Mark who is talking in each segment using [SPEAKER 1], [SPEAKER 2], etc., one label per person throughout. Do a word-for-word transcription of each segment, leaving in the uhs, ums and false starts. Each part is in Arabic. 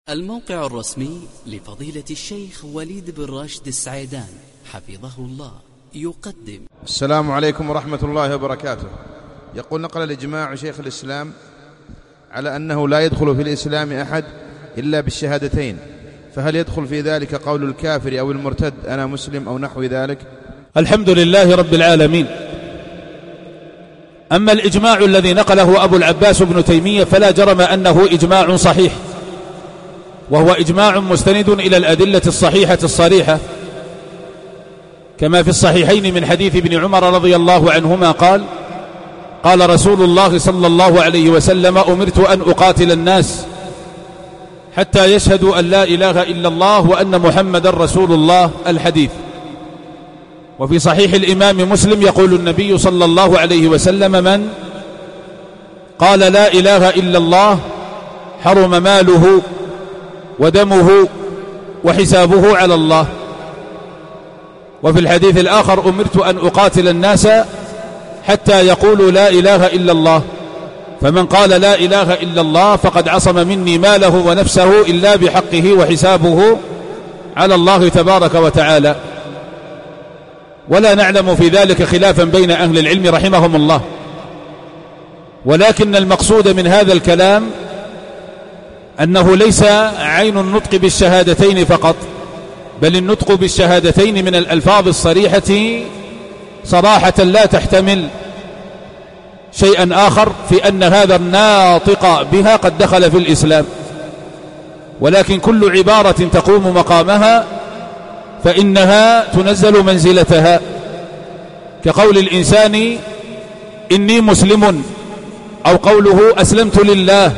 [SPEAKER 1] الموقع الرسمي لفضيلة الشيخ وليد بن راشد السعيدان حفظه الله يقدم.
[SPEAKER 2] السلام عليكم ورحمة الله وبركاته. يقول: نقل الإجماع شيخ الإسلام على أنه لا يدخل في الإسلام أحد إلا بالشهادتين، فهل يدخل في ذلك قول الكافر أو المرتد أنا مسلم أو نحو ذلك؟
[SPEAKER 3] الحمد لله رب العالمين. أما الإجماع الذي نقله أبو العباس بن تيمية فلا جرم أنه إجماع صحيح، وهو إجماع مستند إلى الأدلة الصحيحة الصريحة، كما في الصحيحين من حديث ابن عمر رضي الله عنهما قال: قال رسول الله صلى الله عليه وسلم: أمرت أن أقاتل الناس حتى يشهدوا أن لا إله إلا الله وأن محمد رسول الله. الحديث. وفي صحيح الإمام مسلم يقول النبي صلى الله عليه وسلم: من قال لا إله إلا الله حرم ماله ودمه وحسابه على الله. وفي الحديث الآخر: أمرت أن أقاتل الناس حتى يقولوا لا إله إلا الله، فمن قال لا إله إلا الله فقد عصم مني ماله ونفسه إلا بحقه وحسابه على الله تبارك وتعالى. ولا نعلم في ذلك خلافا بين أهل العلم رحمهم الله، ولكن المقصود من هذا الكلام أنه ليس عين النطق بالشهادتين فقط، بل النطق بالشهادتين من الألفاظ الصريحة صراحة لا تحتمل شيئا آخر في أن هذا الناطق بها قد دخل في الإسلام، ولكن كل عبارة تقوم مقامها فإنها تنزل منزلتها، كقول الإنسان إني مسلم، أو قوله أسلمت لله،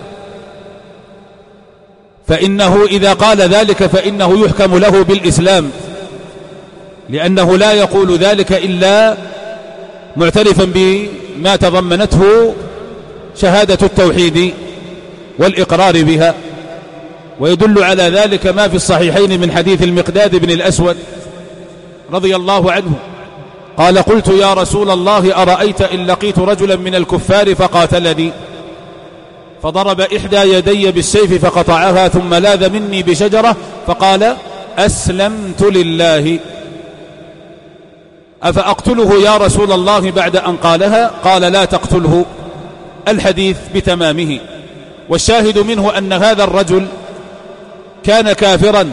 [SPEAKER 3] فإنه إذا قال ذلك فإنه يحكم له بالإسلام، لأنه لا يقول ذلك إلا معترفا بما تضمنته شهادة التوحيد والإقرار بها. ويدل على ذلك ما في الصحيحين من حديث المقداد بن الأسود رضي الله عنه قال: قلت يا رسول الله أرأيت إن لقيت رجلا من الكفار فقاتلني فضرب إحدى يدي بالسيف فقطعها ثم لاذ مني بشجرة فقال: أسلمت لله، أفأقتله يا رسول الله بعد أن قالها؟ قال: لا تقتله. الحديث بتمامه. والشاهد منه أن هذا الرجل كان كافرا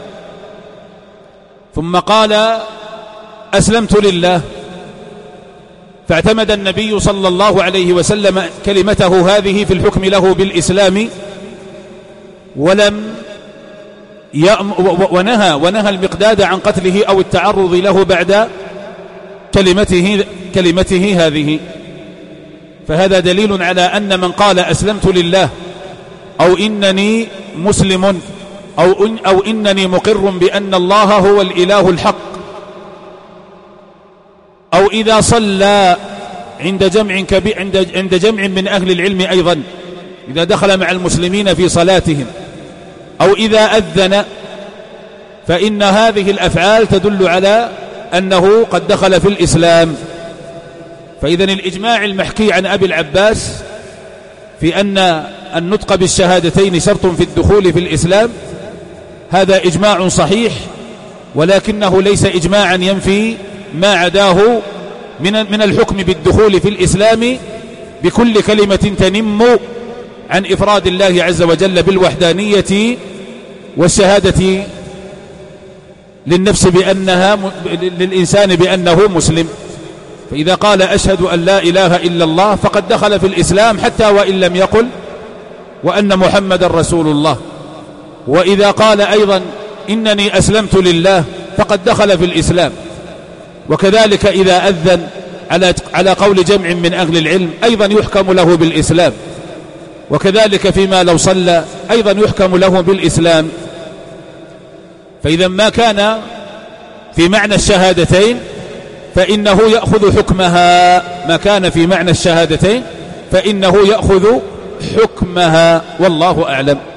[SPEAKER 3] ثم قال: أسلمت لله، فاعتمد النبي صلى الله عليه وسلم كلمته هذه في الحكم له بالإسلام، ولم يأم ونهى ونهى المقداد عن قتله أو التعرض له بعد كلمته كلمته هذه. فهذا دليل على أن من قال أسلمت لله أو إنني مسلم أو, إن أو إنني مقر بأن الله هو الإله الحق، أو إذا صلى عند جمع كبير عند عند جمع من أهل العلم أيضا، إذا دخل مع المسلمين في صلاتهم، أو إذا أذن، فإن هذه الأفعال تدل على أنه قد دخل في الإسلام. فإذن الإجماع المحكي عن أبي العباس في أن النطق بالشهادتين شرط في الدخول في الإسلام هذا إجماع صحيح، ولكنه ليس إجماعا ينفي ما عداه من من الحكم بالدخول في الإسلام بكل كلمة تنم عن إفراد الله عز وجل بالوحدانية والشهادة للنفس بأنها للإنسان بأنه مسلم. فإذا قال أشهد أن لا إله إلا الله فقد دخل في الإسلام حتى وإن لم يقل وأن محمد رسول الله. وإذا قال أيضا إنني أسلمت لله فقد دخل في الإسلام. وكذلك إذا أذن على على قول جمع من أهل العلم أيضا يحكم له بالإسلام، وكذلك فيما لو صلى أيضا يحكم له بالإسلام. فإذا ما كان في معنى الشهادتين فإنه يأخذ حكمها، ما كان في معنى الشهادتين فإنه يأخذ حكمها، والله أعلم.